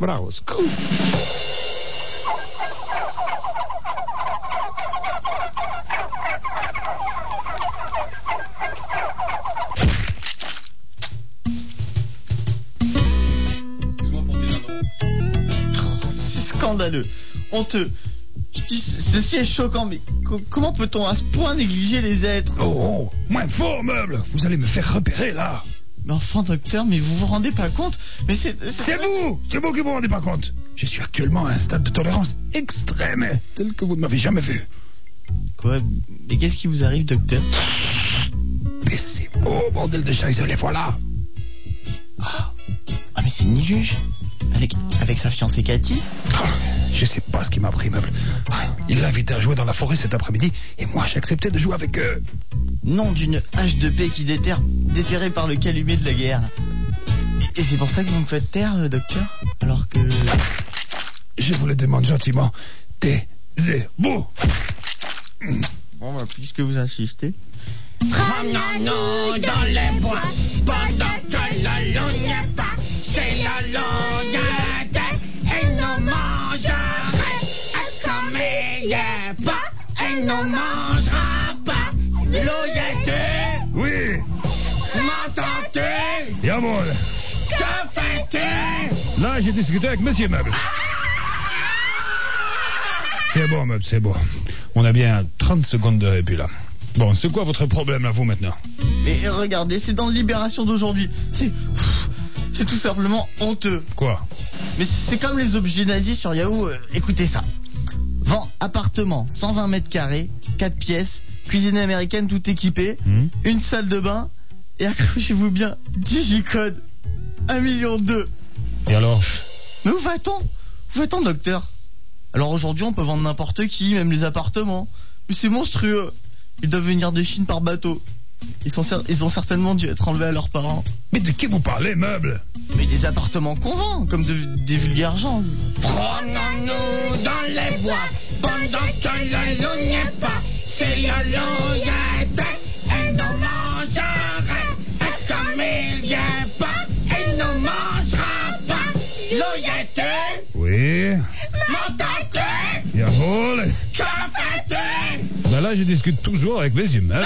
Bravo, scoop. Scandaleux, honteux. Ceci est choquant, mais comment peut-on à ce point négliger les êtres? Oh, moins fort, meuble. Vous allez me faire repérer, là. Mais enfin, docteur, mais vous vous rendez pas compte? Mais c'est vous qui vous rendez pas compte. Je suis actuellement à un stade de tolérance extrême, tel que vous ne m'avez jamais vu. Quoi? Mais qu'est-ce qui vous arrive, docteur? Mais c'est beau, bordel de chaise, les voilà. Ah, mais c'est Niluge. Avec sa fiancée Cathy. Je sais pas ce qui m'a pris, meuble. Il l'a invité à jouer dans la forêt cet après-midi, et moi j'ai accepté de jouer avec eux. Nom d'une hache de paix qui déterrée par le calumet de la guerre. Et c'est pour ça que vous me faites taire, docteur? Alors que... Je vous le demande gentiment. Taisez-vous. Bon, bah, puisque vous insistez... Promenons-nous dans les bois pendant que la lune n'est pas. C'est la longue et nous mangerait comme il n'est pas et nous mangera pas. L'ouillette. Oui. M'entends-tu? Jawohl. Que fais-tu? Là, j'ai discuté avec monsieur Meuble. C'est bon, Meuble, c'est bon. On a bien 30 secondes de répit, là. Bon, c'est quoi votre problème, là, vous, maintenant? Mais regardez, c'est dans Libération d'aujourd'hui. C'est tout simplement honteux. Quoi? Mais c'est comme les objets nazis sur Yahoo. Écoutez ça. Vend appartement, 120 mètres carrés, 4 pièces, cuisine américaine tout équipée, une salle de bain, et accrochez-vous bien, digicode, 1,2 million. Et alors? Mais où va-t-on? Où va-t-on, docteur? Alors aujourd'hui, on peut vendre n'importe qui, même les appartements. Mais c'est monstrueux. Ils doivent venir de Chine par bateau. Ils ont certainement dû être enlevés à leurs parents. Mais de qui vous parlez, Meuble? Mais des appartements qu'on vend, comme des vulgaires gens. Promenons-nous dans les bois pendant que la lune n'est pas. C'est la louillette et nous mangerait comme il n'y est pas et nous mangera pas. Louillette. Oui. M'entends-tu? Jawohl. Que fais-tu? Ben là, je discute toujours avec monsieur Meuble.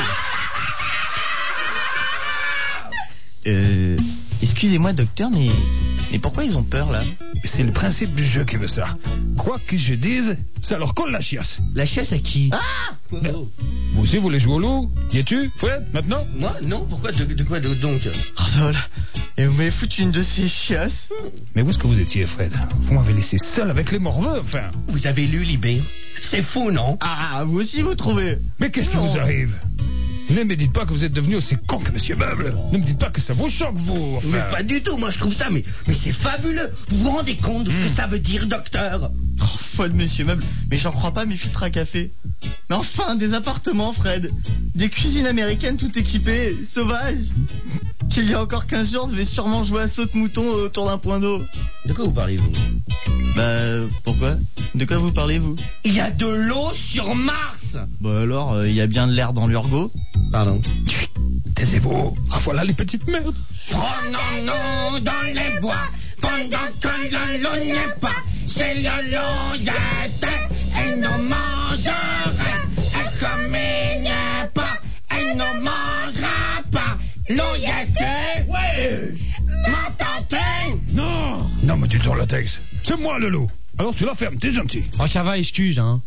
Excusez-moi, docteur, mais pourquoi ils ont peur, là? C'est le principe du jeu qui veut ça. Quoi que je dise, ça leur colle la chiasse. La chiasse à qui? Ah! Vous aussi, vous voulez jouer au loup? Y es-tu, Fred, maintenant? Moi? Non, pourquoi? De quoi donc? Oh là là. Et vous m'avez foutu une de ces chiasses? Mais où est-ce que vous étiez, Fred? Vous m'avez laissé seul avec les morveux, enfin. Vous avez lu Libé? C'est fou, non? Ah, vous aussi, vous trouvez? Mais qu'est-ce qui vous arrive? Ne me dites pas que vous êtes devenu aussi con que monsieur Meuble. Ne me dites pas que ça vous choque, vous. Enfin... Mais pas du tout, moi je trouve ça, mais c'est fabuleux. Vous vous rendez compte de ce que ça veut dire, docteur? Oh, folle, monsieur Meuble. Mais j'en crois pas mes filtres à café. Mais enfin, des appartements, Fred. Des cuisines américaines tout équipées, sauvages. Qu'il y a encore 15 jours, devait sûrement jouer à saute-mouton autour d'un point d'eau. De quoi vous parlez, vous? Bah, pourquoi? De quoi vous parlez, vous? Il y a de l'eau sur Mars! Bah alors, il y a bien de l'air dans l'urgo. Pardon? Chut, taisez-vous. Ah, voilà les petites merdes. Promenons-nous dans les bois pendant que la lune n'est pas. C'est la louillette et nous mangerait comme il n'est pas et nous mangera pas. Louillette. Ouais! M'entends-tu? Non. Non, mais tu tournes le texte. C'est moi le loup. Alors tu la fermes, t'es gentil. Oh, ça va, excuse, hein.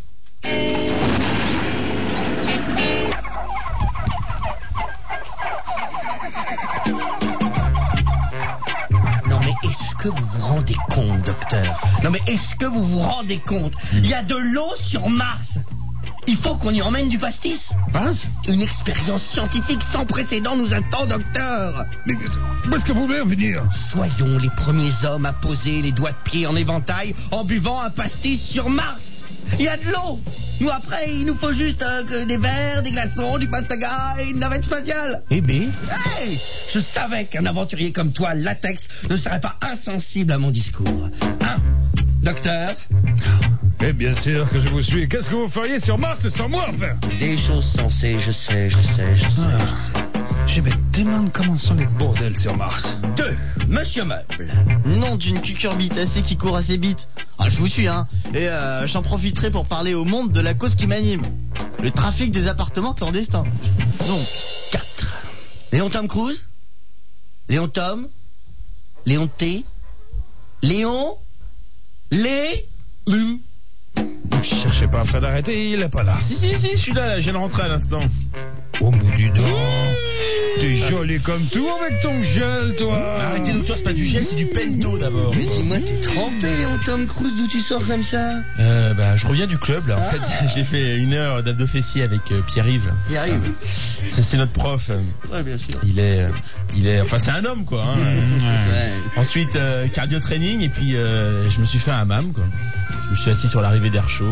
Non mais est-ce que vous vous rendez compte, docteur? Non mais est-ce que vous vous rendez compte? Il y a de l'eau sur Mars. Il faut qu'on y emmène du pastis. Une expérience scientifique sans précédent nous attend, docteur. Mais où est-ce que vous voulez en venir? Soyons les premiers hommes à poser les doigts de pied en éventail en buvant un pastis sur Mars. Il y a de l'eau. Nous après, il nous faut juste des verres, des glaçons, du pastaga et une navette spatiale. Eh bien? Hey, je savais qu'un aventurier comme toi, latex, ne serait pas insensible à mon discours. Hein, docteur? Mais bien sûr que je vous suis. Qu'est-ce que vous feriez sur Mars sans moi, enfin? Des choses sensées, je sais. Je me demande comment sont les bordels sur Mars. 2. Monsieur Meuble. Nom d'une cucurbitacée qui court à ses bites. Ah, je vous suis, hein. Et j'en profiterai pour parler au monde de la cause qui m'anime. Le trafic des appartements clandestins. Donc, 4. Léon Tom Cruise. Léon Tom. Léon T. Léon. Cherchez pas Fred, arrêtez, il est pas là. Si, je suis là, je viens de rentrer à l'instant. Oh, mais dis donc. T'es joli comme tout avec ton gel, toi. Arrêtez, docteur, c'est pas du gel, c'est du pento d'abord. Mais dis-moi, t'es trempé, Léon Tom Cruise, d'où tu sors comme ça? Je reviens du club, là. En fait, j'ai fait 1 heure d'abdos fessiers avec Pierre-Yves. Pierre-Yves. C'est notre prof. Ouais, bien sûr. Il est, enfin, c'est un homme, quoi. Hein. Ouais. Ensuite, cardio training, et puis je me suis fait un hammam, quoi. Je me suis assis sur l'arrivée d'air chaud.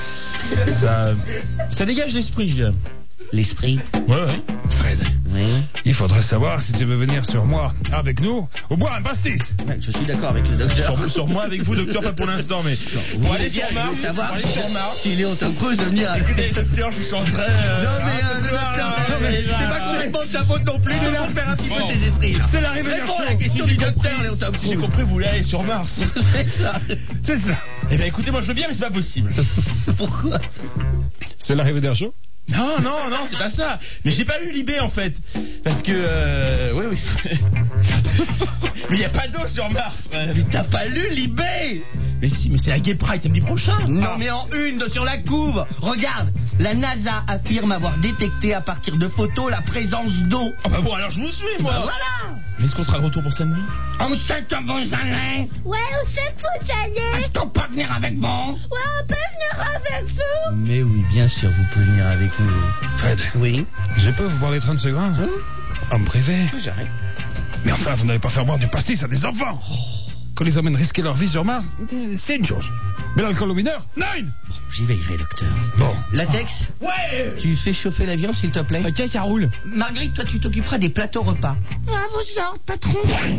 Ça dégage l'esprit, je dirais. L'esprit. Ouais. Fred, Oui. il faudrait savoir si tu veux venir sur moi, avec nous, ou boire un pastis. Ouais, je suis d'accord avec le docteur. Sur moi, avec vous, docteur, pas pour l'instant, mais pour aller sur Mars, savoir pour aller sur Mars. si Léon Tom Cruise veut venir avec... Écoutez, docteur, je vous sens très... le docteur, c'est pas complètement de sa faute non plus, de faire un petit peu ses esprits. C'est l'arrivée d'air Réponds à la chaud. question du docteur, Léon Tom Si j'ai Cruise. compris, vous voulez aller sur Mars. C'est ça. C'est ça. Eh bien, écoutez, moi, je veux bien, mais c'est pas possible. Pourquoi? C'est l'arrivée d'air chaud. Non, c'est pas ça. Mais j'ai pas eu l'IB, en fait. Parce que, oui. Mais y a pas d'eau sur Mars, frère. Mais t'as pas lu l'IB? Mais si, mais c'est la Gay Pride samedi prochain. Non, mais en une sur la couve. Regarde, la NASA affirme avoir détecté à partir de photos la présence d'eau. Ah bah bon, alors je vous suis, moi. Bah voilà. Mais est-ce qu'on sera de retour pour samedi? On sait que vous allez. Ouais, on sait que vous allez. Est-ce qu'on peut venir avec vous? Ouais, on peut venir avec vous. Mais oui, bien sûr, vous pouvez venir avec nous. Fred, Oui. je peux vous boire les 30 secondes en privé. J'arrête. Mais enfin, vous n'allez pas faire boire du pastis à des enfants. Qu'on les emmène risquer leur vie sur Mars, c'est une chose. Mais l'alcool aux mineurs, non. J'y veillerai, docteur. Bon. Latex? Ouais. Tu fais chauffer l'avion, s'il te plaît? Ok, ça roule. Marguerite, toi, tu t'occuperas des plateaux repas. À vos ordres, patron.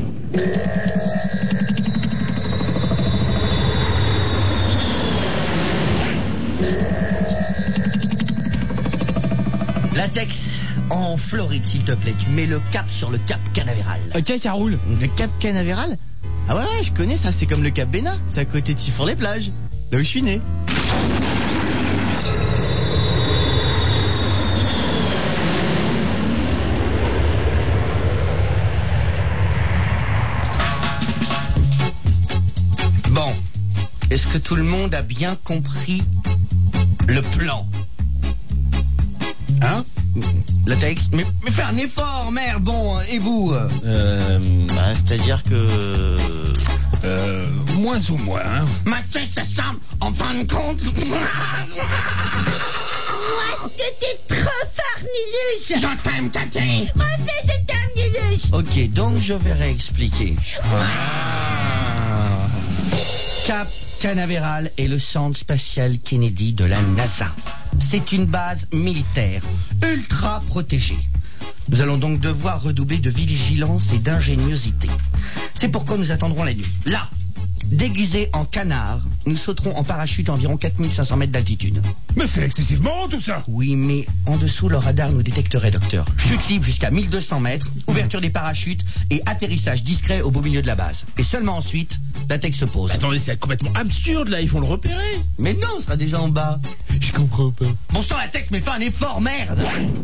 Latex, en Floride, s'il te plaît. Tu mets le cap sur le cap Canaveral. Ok, ça roule. Le Cap Canaveral? Ah ouais, je connais ça, c'est comme le Cap Bénat. C'est à côté de Tifour-les-Plages. Là où je suis né. Bon. Est-ce que tout le monde a bien compris le plan? Hein? Latex? Mais fais un effort, merde, bon, et vous? Bah, c'est-à-dire que... Moins ou moins, hein? Mathieu, c'est ça, en fin de compte. Moi, c'était trop farniluche. Je t'aime, Cathy. Moi, c'était farniluche. Ok, donc je vais réexpliquer. Cap Canaveral est le centre spatial Kennedy de la NASA. C'est une base militaire, ultra protégée. Nous allons donc devoir redoubler de vigilance et d'ingéniosité. C'est pourquoi nous attendrons la nuit. Là, déguisés en canards, nous sauterons en parachute à environ 4500 mètres d'altitude. Mais c'est excessivement haut, tout ça. Oui, mais en dessous, le radar nous détecterait, docteur. Chute libre jusqu'à 1200 mètres, ouverture des parachutes et atterrissage discret au beau milieu de la base. Et seulement ensuite, Latex se pose. Attendez, c'est complètement absurde, là. Ils vont le repérer. Mais non, on sera déjà en bas. Je comprends pas. Bon sang, Latex, mais fais un effort, merde!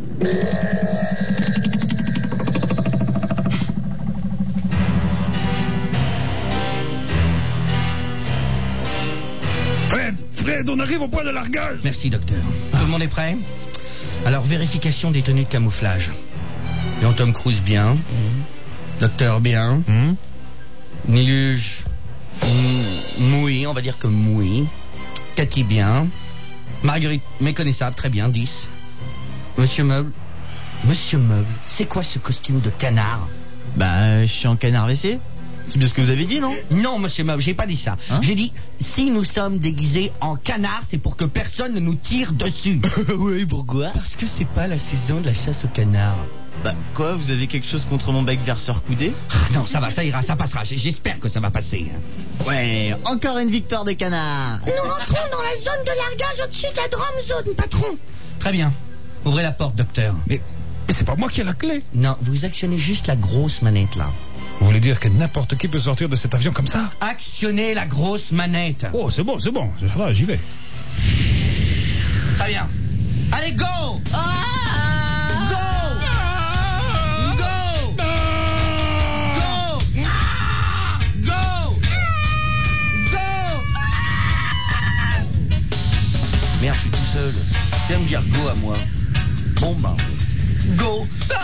Fred, on arrive au point de largage. Merci, docteur. Tout le monde est prêt? Alors, vérification des tenues de camouflage. Léon Tom Cruise, bien. Docteur, bien. Niluge, moui, on va dire que moui. Cathy, bien. Marguerite, méconnaissable, très bien, 10. Monsieur Meuble, c'est quoi ce costume de canard? Bah, je suis en canard WC. C'est bien ce que vous avez dit, non? Non, monsieur Meuble, j'ai pas dit ça. Hein? J'ai dit, si nous sommes déguisés en canard, c'est pour que personne ne nous tire dessus. Oui, pourquoi? Parce que c'est pas la saison de la chasse au canard. Bah, quoi, vous avez quelque chose contre mon bec verseur coudé? Ah, non, ça va, ça ira, ça passera. J'espère que ça va passer. Ouais, encore une victoire des canards. Nous rentrons dans la zone de largage au-dessus de la Drome Zone, patron. Très bien. Ouvrez la porte, docteur. Mais Mais c'est pas moi qui ai la clé. Non, vous actionnez juste la grosse manette, là. Vous voulez dire que n'importe qui peut sortir de cet avion comme ça? Actionnez la grosse manette. Oh, c'est bon. Ça va, j'y vais. Très bien. Allez, go! Go! Merde, je suis tout seul. Viens me dire go à moi. Bon ben, go.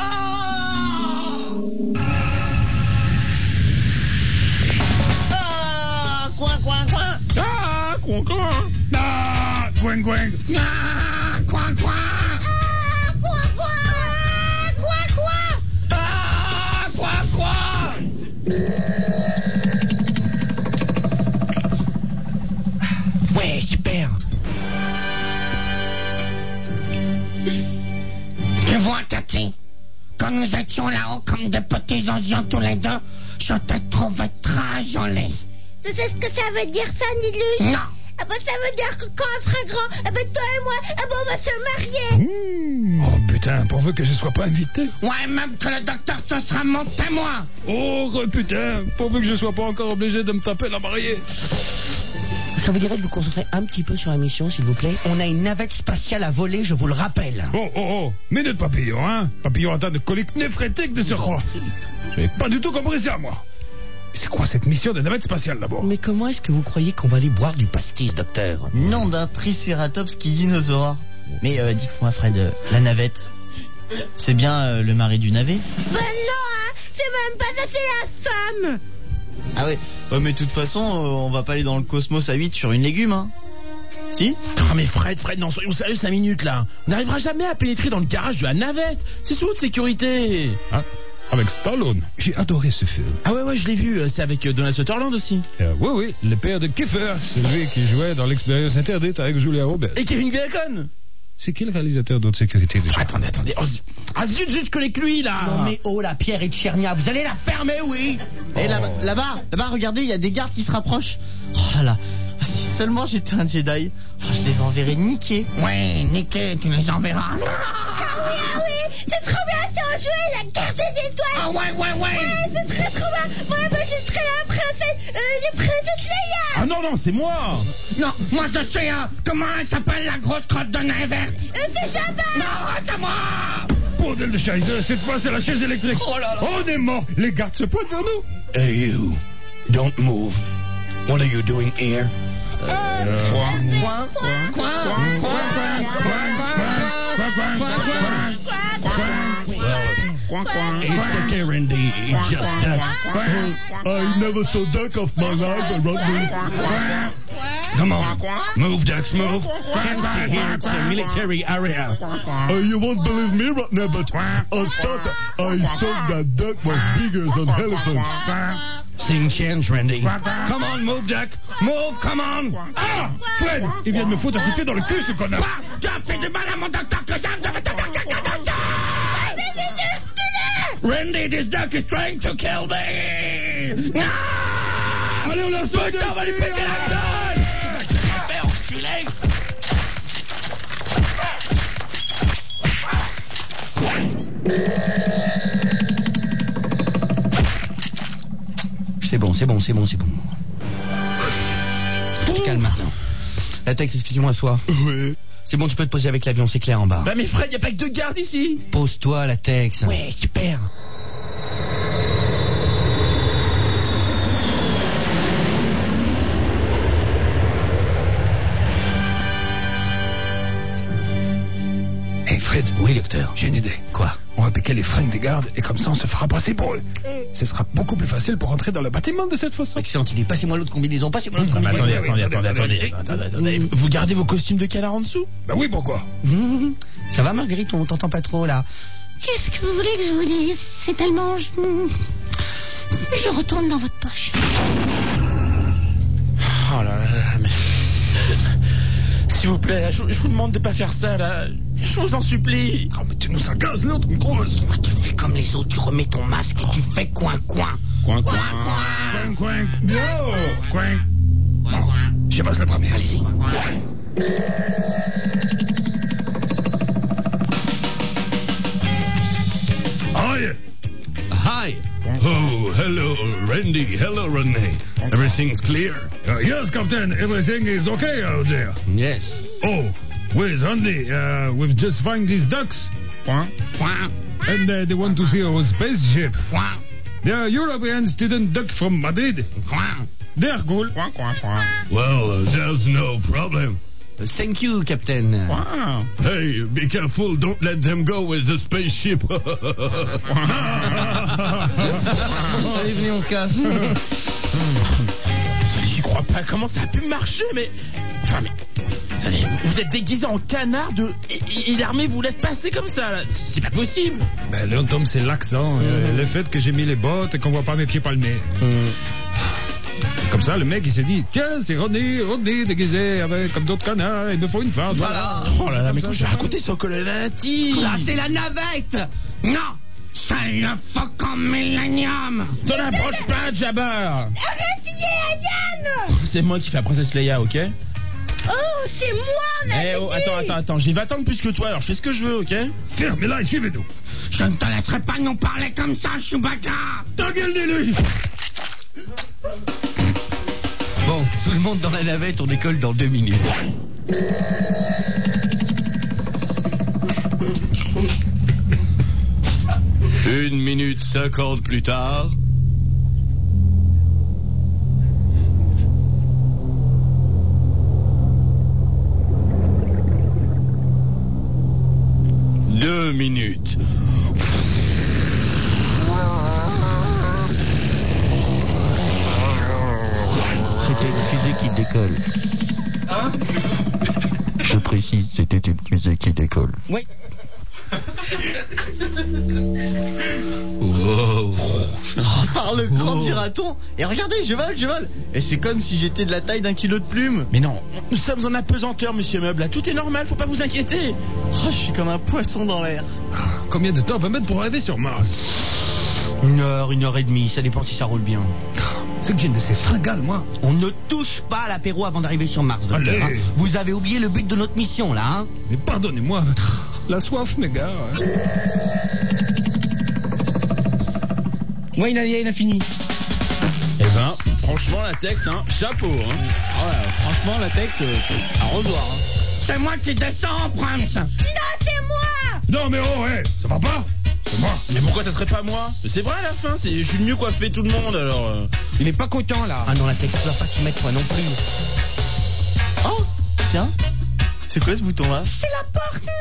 Coin, coin, coin. Ah, coin, coin. Ah, coin, coin. Ah, coin, coin. Ah, quoi, quoi? Ah, quoi, quoi. Ouais, super. Je vois, Tati. Quand nous étions là-haut comme de petits anciens tous les deux, je te trouvais très jolie. Tu sais ce que ça veut dire, ça, Nilus? Non. Ah ben, ça veut dire que quand on sera grand, ah ben, toi et moi, ah ben, on va se marier. Oh putain, pourvu que je sois pas invité. Ouais, même que le docteur, ce sera mon témoin. Oh putain, pourvu que je sois pas encore obligé de me taper la mariée. Ça vous dirait de vous concentrer un petit peu sur la mission, s'il vous plaît? On a une navette spatiale à voler, je vous le rappelle. Oh, minute papillon, hein. Papillon atteint de colique néphrétique de surcroît. J'ai pas du tout compris ça, moi. C'est quoi cette mission de navette spatiale, d'abord? Mais comment est-ce que vous croyez qu'on va aller boire du pastis, docteur? Nom d'un tricératops qui dinosaure. Mais dites-moi, Fred, la navette, c'est bien le mari du navet? Ben non, hein, c'est même pas ça, c'est la femme. Ah ouais, mais de toute façon, on va pas aller dans le cosmos à 8 sur une légume, hein. Si? Ah mais Fred, non, soyons sérieux 5 minutes là. On n'arrivera jamais à pénétrer dans le garage de la navette. C'est sous haute sécurité. Ah, avec Stallone. J'ai adoré ce film. Ah ouais, je l'ai vu. C'est avec Donald Sutherland aussi. Oui, le père de Kiefer, celui qui jouait dans l'Expérience interdite avec Julia Roberts. Et Kevin Bacon. C'est qui le réalisateur d'Haute Sécurité déjà? Attendez. Oh, zut, je connais que lui là. Non mais oh, la Pierre et Tchernia, vous allez la fermer, oui? Et là-bas, regardez, il y a des gardes qui se rapprochent. Oh là là, si seulement j'étais un Jedi, je les enverrais niquer. Ouais, niqué, tu les enverras. Ah oui, c'est trop bien, c'est en jouer, la guerre des étoiles. Ah ouais. Ouais, c'est très trop bien. Moi, je serais la princesse, les princesses Leia. Ah non, c'est moi. Non, moi je sais, comment elle s'appelle la grosse crotte de nain verte? C'est Jabba. Non, c'est moi. Bordel de Scheiße, cette fois c'est la chaise électrique. Oh là là. On est mort, les gardes se pointent vers nous. Hey you, don't move. What are you doing here? Coin. It's okay, Randy. It's just I never saw duck of my life, Rodney. Come on, move, ducks, move. Can't stay here. It's a military area. You won't believe me, Rodney, but on start, I saw that duck was bigger than elephant. Things change, Randy. Come on, move, duck. Move, come on. Ah, Fred, il vient de me foutre un coup de pied dans le cul, ce connard. Tu as fait du mal à mon docteur que j'aime, je vais te faire quelqu'un de ça. Randy, this duck is trying to kill me. Non. Allez, on la saute. On va lui péter la gueule. Fais enculer. C'est bon. Tu te calmes maintenant. La Tex, excuse-moi, sois. Oui. C'est bon, tu peux te poser avec l'avion, c'est clair en bas. Bah mais Fred, y a pas que 2 gardes ici. Pose-toi, la Tex. Ouais, super. Hey Fred. Oui, docteur. J'ai une idée. Quoi? On va piquer les fringues des gardes et comme ça on se fera passer pour eux. Ce sera beaucoup plus facile pour entrer dans le bâtiment de cette façon. Excellent idée. Passez-moi l'autre combinaison, Attendez. Vous gardez vos costumes de canard en dessous? Bah oui, pourquoi? Ça va, Marguerite? On t'entend pas trop, là. Qu'est-ce que vous voulez que je vous dise? C'est tellement... Je retourne dans votre poche. Oh là là, mais... S'il vous plaît, je vous demande de pas faire ça, là. Je vous en supplie. Oh, mais tu nous agaces, l'autre, une grosse. Tu fais comme les autres, tu remets ton masque et tu fais coin. Coin. Yo, coin. Bon, je passe le premier. Allez-y. hello, Randy. Hello, Renee. Everything's clear? Yes, Captain. Everything is okay out there. Yes. Oh, where's Andy? We've just found these ducks. And they want to see our spaceship. They're European student duck from Madrid. They're cool. Well, there's no problem. Thank you, Captain. Hey, be careful. Don't let them go with the spaceship. Allez, venez, on se casse. J'y crois pas. Comment ça a pu marcher, mais... Enfin, mais... Vous êtes déguisé en canard et l'armée vous laisse passer comme ça, là. C'est pas possible. Ben, là, Tom, c'est l'accent. Le fait que j'ai mis les bottes et qu'on voit pas mes pieds palmés. Comme ça, le mec, il s'est dit, tiens, c'est Rodney déguisé comme d'autres canards, il me faut une farce. Voilà. Oh là là, mais quoi, je vais raconter ça au colonati. Là, c'est la navette. Non, ça le faut comme Millennium. T'en approches pas, Jabbar. Arrête, il est Diane. C'est moi qui fais la princesse Leia, ok? Oh, c'est moi, on a Eh oh, attends, j'y vais attendre plus que toi, alors je fais ce que je veux, ok? Fermez-la et suivez-nous. Je ne te laisserai pas nous parler comme ça, Chewbacca. Ta gueule, dis-lui. Bon, tout le monde dans la navette, on décolle dans 2 minutes. Une minute 50 plus tard. Deux minutes. C'était une fusée qui décolle. Hein? Je précise, c'était une fusée qui décolle. Oui. Par le grand dira-t-on. Et regardez, je vole. Et c'est comme si j'étais de la taille d'1 kilo de plume. Mais non, nous sommes en apesanteur, monsieur Meuble, là. Tout est normal, faut pas vous inquiéter. Oh, je suis comme un poisson dans l'air. Combien de temps on va mettre pour arriver sur Mars? 1 heure et demie, ça dépend si ça roule bien. C'est que j'ai une de ces fringales, moi. On ne touche pas à l'apéro avant d'arriver sur Mars, docteur. Allez. Hein. Vous avez oublié le but de notre mission, là, hein? Mais pardonnez-moi. La soif, mes gars. Oui, il a fini. Eh ben, franchement, la Tex, hein, chapeau, hein. Ah ouais, franchement, la Tex, arrosoir. Hein. C'est moi qui descends, Prince. Non, c'est moi. Non, mais oh, ça va pas? C'est moi. Mais pourquoi ça serait pas moi? C'est vrai à la fin, je suis le mieux coiffé tout le monde, alors... Il est pas content, là. Ah non, la Tex, tu vas pas t'y mettre, toi non plus. Oh, tiens. C'est quoi ce bouton-là? C'est la porte, non.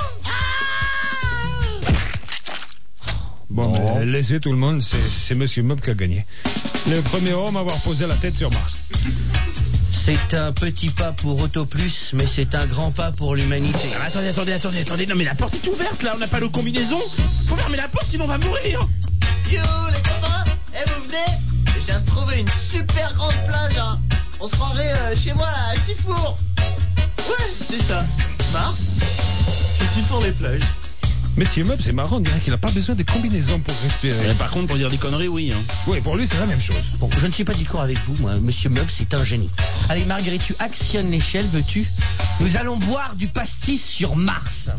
Bon, mais laissez tout le monde, c'est Monsieur Mob qui a gagné. Le premier homme à avoir posé la tête sur Mars. C'est un petit pas pour Autoplus, mais c'est un grand pas pour l'humanité. Ah, attendez, non mais la porte est ouverte, là, on n'a pas le combinaison. Faut fermer la porte, sinon on va mourir. Yo, les copains, vous venez? Je viens de trouver une super grande plage, hein. On se croirait chez moi, là, à Sifour. Ouais, c'est ça. Mars, c'est Sifour les plages. Monsieur Mob, c'est marrant, on dirait qu'il a pas besoin de combinaison pour respirer. Par contre, pour dire des conneries, oui. Hein. Oui, pour lui, c'est la même chose. Bon, je ne suis pas d'accord avec vous, moi. Monsieur Meuble, c'est un génie. Allez, Marguerite, tu actionnes l'échelle, veux-tu? Nous allons boire du pastis sur Mars.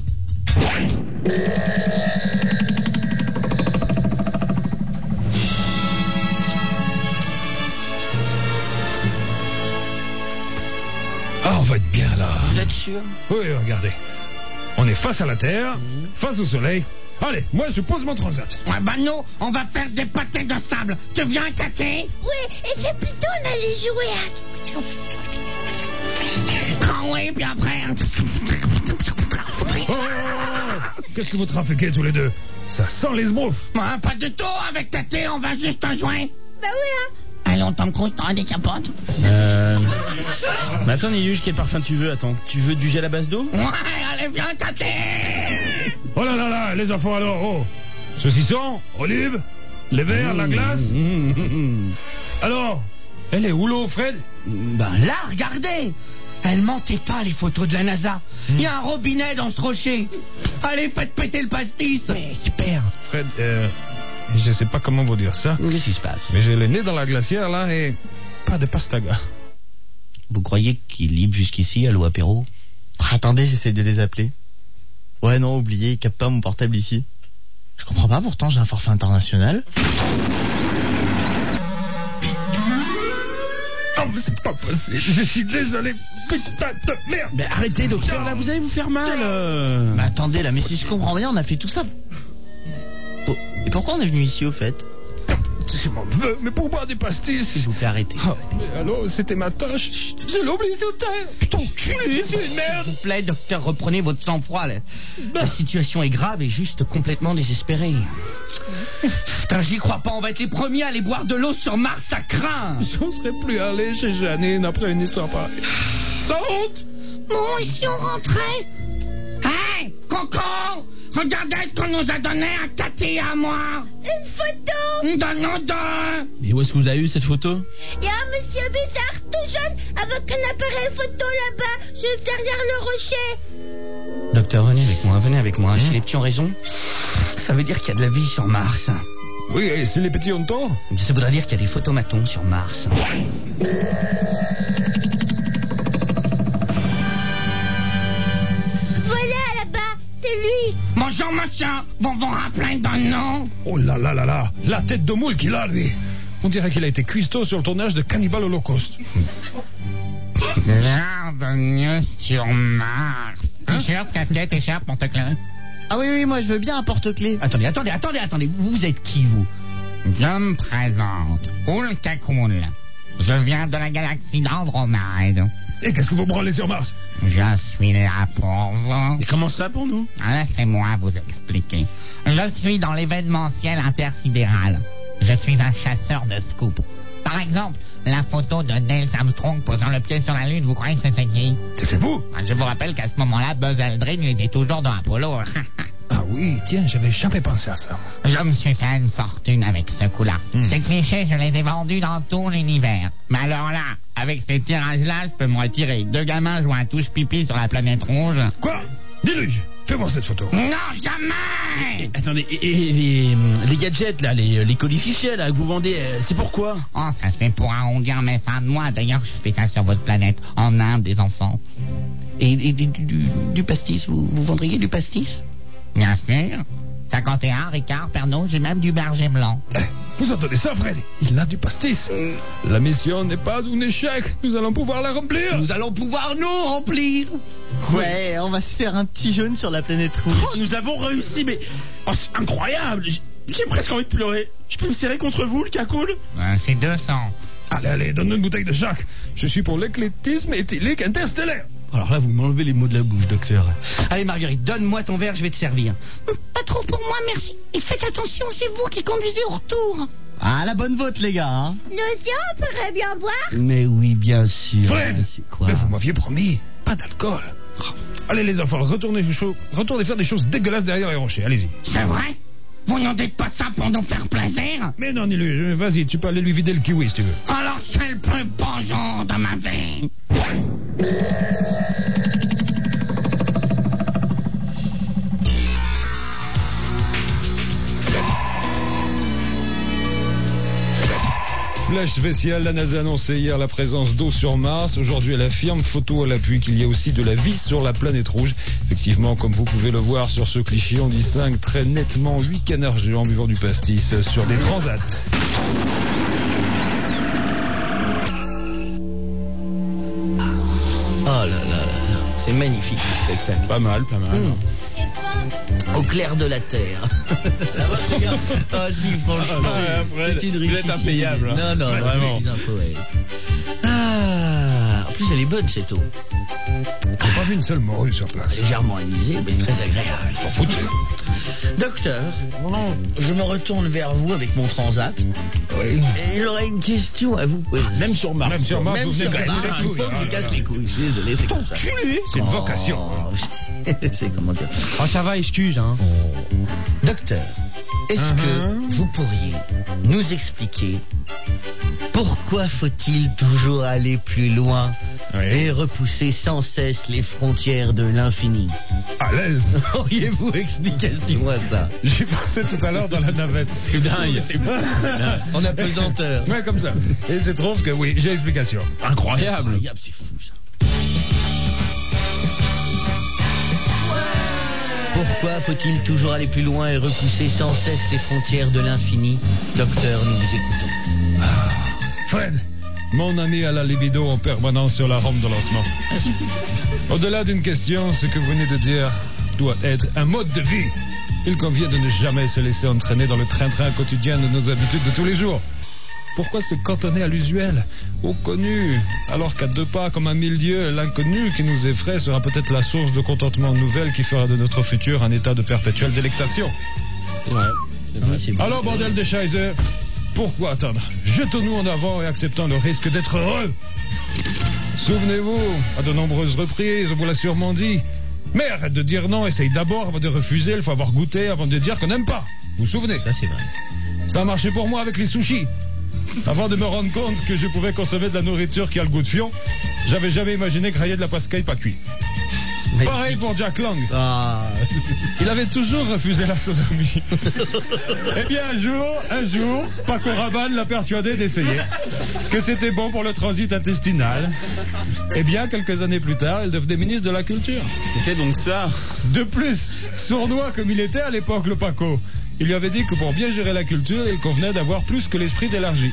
Ah, on va être bien, là. Vous êtes sûr? Oui, regardez. On est face à la Terre, face au Soleil. Allez, moi, je pose mon transat. Ouais, bah nous, on va faire des pâtés de sable. Tu viens, Cathy? Oui, et c'est plutôt on allait jouer à... Ah oui, puis après... Oh, qu'est-ce que vous trafiquez tous les deux? Ça sent les sbroufs. Ouais, pas du tout, avec Cathy, on va juste un joint. Bah oui, hein. Allez, on Tom Cruise, t'auras des capotes. Mais attends, Niyuj, quel parfum tu veux? Attends, tu veux du gel à base d'eau? Ouais, allez, viens, Cathy. Oh là là là, les enfants, alors, oh. Saucisson, olive, les verres, la glace. Alors, elle est où l'eau, Fred? Ben là, regardez! Elle mentait pas, les photos de la NASA. Il y a un robinet dans ce rocher. Allez, faites péter le pastis. Mais super. Fred, je sais pas comment vous dire ça. Qu'est-ce qui se passe? Mais j'ai le nez dans la glacière, là, et pas de pastaga. Vous croyez qu'il libre jusqu'ici, à l'eau apéro? Attendez, j'essaie de les appeler. Ouais, non, oubliez, il capte pas mon portable ici. Je comprends pas, pourtant j'ai un forfait international. mais c'est pas possible. Je suis désolé, putain de merde. Mais arrêtez, docteur, là, vous allez vous faire mal. Mais attendez, là, mais si je comprends bien, on a fait tout ça. Oh, et pourquoi on est venu ici, au fait? Je m'en veux, mais pour boire des pastilles. S'il vous plaît, arrêtez. Oh, mais alors, c'était ma tâche. Je l'ai oublié sur terre. Putain, culé, je suis une merde. S'il vous plaît, docteur, reprenez votre sang-froid, là. La situation est grave et juste complètement désespérée. Putain, j'y crois pas, on va être les premiers à aller boire de l'eau sur Mars, ça craint. J'oserais plus aller chez Janine après une histoire pareille. La honte. Bon, et si on rentrait? Hey, Coco, regardez ce qu'on nous a donné à Cathy et à moi. Une photo. Donne-nous deux. Mais où est-ce que vous avez eu cette photo? Il y a un monsieur bizarre tout jeune avec un appareil photo là-bas, juste derrière le rocher. Docteur, venez avec moi. Si les petits ont raison, ça veut dire qu'il y a de la vie sur Mars. Oui, et si les petits ont tort? Ça voudrait dire qu'il y a des photomatons sur Mars. Voilà là-bas, c'est lui. Bonjour, monsieur. Vous vous rappelez d'un nom? Oh là là là là, la tête de moule qu'il a, lui. On dirait qu'il a été cuistot sur le tournage de Cannibal Holocaust. Bienvenue sur Mars. T-shirt, casquette, écharpe, porte-clés. Ah oui, moi, je veux bien un porte-clés. Attendez. Vous êtes qui, vous? Je me présente. Oulkakoul. Je viens de la galaxie d'Andromède. Et qu'est-ce que vous branlez sur Mars? Je suis là pour vous. Et comment ça pour nous? Laissez-moi vous expliquer. Je suis dans l'événementiel intersidéral. Je suis un chasseur de scoops. Par exemple, la photo de Neil Armstrong posant le pied sur la Lune, vous croyez que c'était qui? C'était vous? Je vous rappelle qu'à ce moment-là, Buzz Aldrin était toujours dans Apollo. Ah oui, tiens, j'avais jamais pensé à ça. Je me suis fait une fortune avec ce coup-là. Ces clichés, je les ai vendus dans tout l'univers. Mais alors là, avec ces tirages-là, je peux me retirer. 2 gamins jouent un touche-pipi sur la planète rouge. Quoi? Déluge, fais voir cette photo. Non, jamais! Attendez, et les gadgets, là, les colifichets, là, que vous vendez, c'est pourquoi? Oh, ça c'est pour arrondir mes fins de mois. D'ailleurs, je fais ça sur votre planète, en Inde, des enfants. Et du pastis, vous vendriez du pastis? Bien sûr. 51, Ricard, Pernod, j'ai même du berger blanc. Vous entendez ça, Fred? Il a du pastis. La mission n'est pas un échec. Nous allons pouvoir la remplir. Nous allons pouvoir nous remplir. Ouais, on va se faire un petit jaune sur la planète rouge. Oh, nous avons réussi, mais... Oh, c'est incroyable. J'ai presque envie de pleurer. Je peux me serrer contre vous, le cacoule? C'est 200. Allez, donne-nous une bouteille de chaque. Je suis pour l'éclectisme éthylique interstellaire. Alors là, vous m'enlevez les mots de la bouche, docteur. Allez, Marguerite, donne-moi ton verre, je vais te servir. Pas trop pour moi, merci. Et faites attention, c'est vous qui conduisez au retour. Ah, la bonne vote, les gars, hein. Nous aussi, on pourrait bien boire. Mais oui, bien sûr. Fred, C'est quoi? mais vous m'aviez promis, pas d'alcool. Allez les enfants, retournez faire des choses dégueulasses derrière les rochers, allez-y. C'est vrai? Vous n'en dites pas ça pour nous faire plaisir? Mais non, Nilu, vas-y, tu peux aller lui vider le kiwi si tu veux. Alors c'est le plus beau jour de ma vie. Flash spécial, la NASA a annoncé hier la présence d'eau sur Mars. Aujourd'hui, elle affirme, photo à l'appui, qu'il y a aussi de la vie sur la planète rouge. Effectivement, comme vous pouvez le voir sur ce cliché, on distingue très nettement 8 canards géants buvant du pastis sur des transats. Oh là là, c'est magnifique ce spectacle. Pas mal. Au clair de la terre. La vôtre, les gars. Ah si, franchement, c'est une richesse. Vous êtes impayable. Non, Ouais, vraiment. je suis un poète. Ah, en plus, elle est bonne cette eau. J'ai pas vu une seule morue sur place. Légèrement anisée, mais c'est très agréable. T'en foutez. Docteur, je me retourne vers vous avec mon transat. Oui. Et j'aurais une question à vous poser. Même sur Mars. Même sur Mars, Même vous venez sur de casser Mars, les il faut couilles. que je casse les couilles. Je suis désolé, c'est comme ça. C'est une vocation. Oh, c'est comment dire. Oh, ça va, excuse, hein. Docteur, est-ce que vous pourriez nous expliquer pourquoi faut-il toujours aller plus loin et repousser sans cesse les frontières de l'infini? À l'aise. Auriez-vous expliqué moi ça? J'y pensais tout à l'heure dans la navette. C'est dingue. En apesanteur. Ouais, comme ça. Et il se trouve que oui, j'ai l'explication. Incroyable. Incroyable, c'est fou ça. Pourquoi faut-il toujours aller plus loin et repousser sans cesse les frontières de l'infini? Docteur, nous vous écoutons. Fred, mon ami à la libido en permanence sur la rampe de lancement. Au-delà d'une question, ce que vous venez de dire doit être un mode de vie. Il convient de ne jamais se laisser entraîner dans le train-train quotidien de nos habitudes de tous les jours. Pourquoi se cantonner à l'usuel, au connu, alors qu'à 2 pas, comme à 1000 lieues, l'inconnu qui nous effraie sera peut-être la source de contentement nouvelle qui fera de notre futur un état de perpétuelle délectation. Alors, bordel de Scheiße, pourquoi attendre? Jetons-nous en avant et acceptons le risque d'être heureux. Souvenez-vous, à de nombreuses reprises, on vous l'a sûrement dit. Mais arrête de dire non, essaye d'abord avant de refuser, il faut avoir goûté avant de dire qu'on n'aime pas. Vous vous souvenez? Ça, c'est vrai. Ça a marché pour moi avec les sushis. Avant de me rendre compte que je pouvais consommer de la nourriture qui a le goût de fion, j'avais jamais imaginé grailler de la pascaille pas cuit. Pareil pour Jack Lang. Il avait toujours refusé la sodomie. Eh bien, un jour, Paco Rabanne l'a persuadé d'essayer. Que c'était bon pour le transit intestinal. Eh bien, quelques années plus tard, il devenait ministre de la Culture. C'était donc ça. De plus, sournois comme il était à l'époque, le Paco, il lui avait dit que pour bien gérer la culture, il convenait d'avoir plus que l'esprit d'élargie.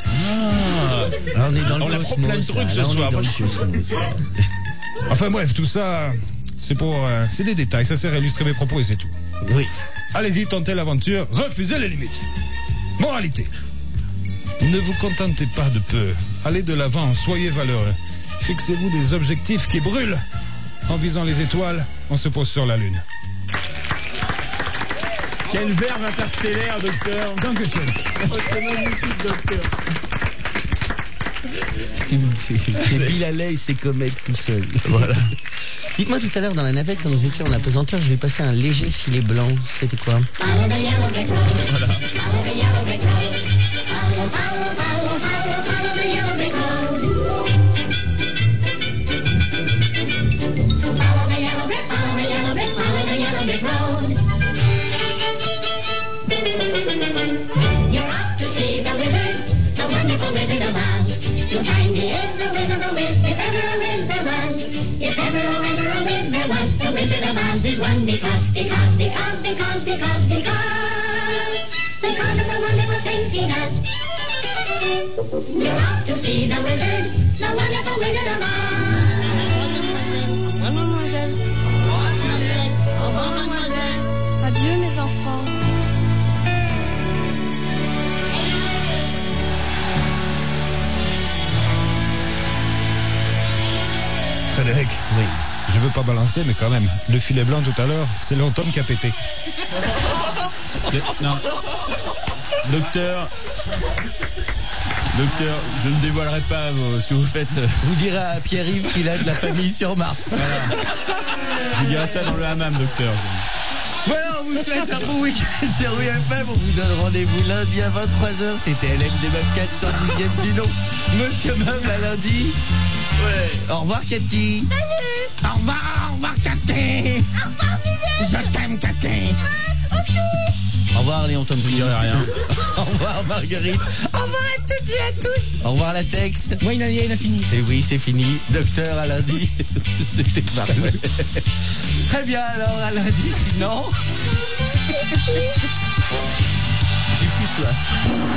On est dans le On apprend cosmos, plein de trucs là. ce Là, on est soir. dans le Moi, cosmos. Enfin bref, tout ça, c'est des détails, ça sert à illustrer mes propos et c'est tout. Oui. Allez-y, tentez l'aventure, refusez les limites. Moralité. Ne vous contentez pas de peu. Allez de l'avant, soyez valeureux. Fixez-vous des objectifs qui brûlent. En visant les étoiles, on se pose sur la Lune. Quel verbe interstellaire, docteur. Dankeschön. C'est magnifique, docteur. C'est pile à l'aise, c'est comète tout seul. Voilà. Dites-moi tout à l'heure dans la navette, quand nous étions en apesanteur, je vais passer un léger filet blanc. C'était quoi? You're off to see the wizard, the wonderful Wizard of Oz. You'll find he is the Wizard of Wiz, if ever a Wiz there was. If ever, oh, ever a Wiz there was, the Wizard of Oz is one because of the wonderful things he does. You're off to see the wizard, the wonderful Wizard of Oz. Au revoir, mademoiselle. Au revoir, mademoiselle. Adieu, mes enfants. Frédéric. Oui. Je veux pas balancer, mais quand même. Le filet blanc tout à l'heure, c'est l'Anton qui a pété. Non. Docteur, je ne dévoilerai pas ce que vous faites. Vous direz à Pierre-Yves qu'il a de la famille sur Mars. Voilà. Je dirai ça dans le hammam, docteur. Voilà, on vous souhaite un bon week-end sur WFM. On vous donne rendez-vous lundi à 23h. C'était LMD24, 110e du nom. Monsieur Meuble à lundi. Ouais. Au revoir, Cathy. Au revoir, Cathy. Au revoir, Viviane. Je t'aime, Cathy. Au revoir, Léon Tom. Je dirai rien. Au revoir, Marguerite. Au revoir à toutes et à tous. Au revoir, la texte. Moi, il a fini. Oui, c'est fini. Docteur, à lundi. C'était parfait. Très bien, alors, à lundi, sinon. J'ai plus soif.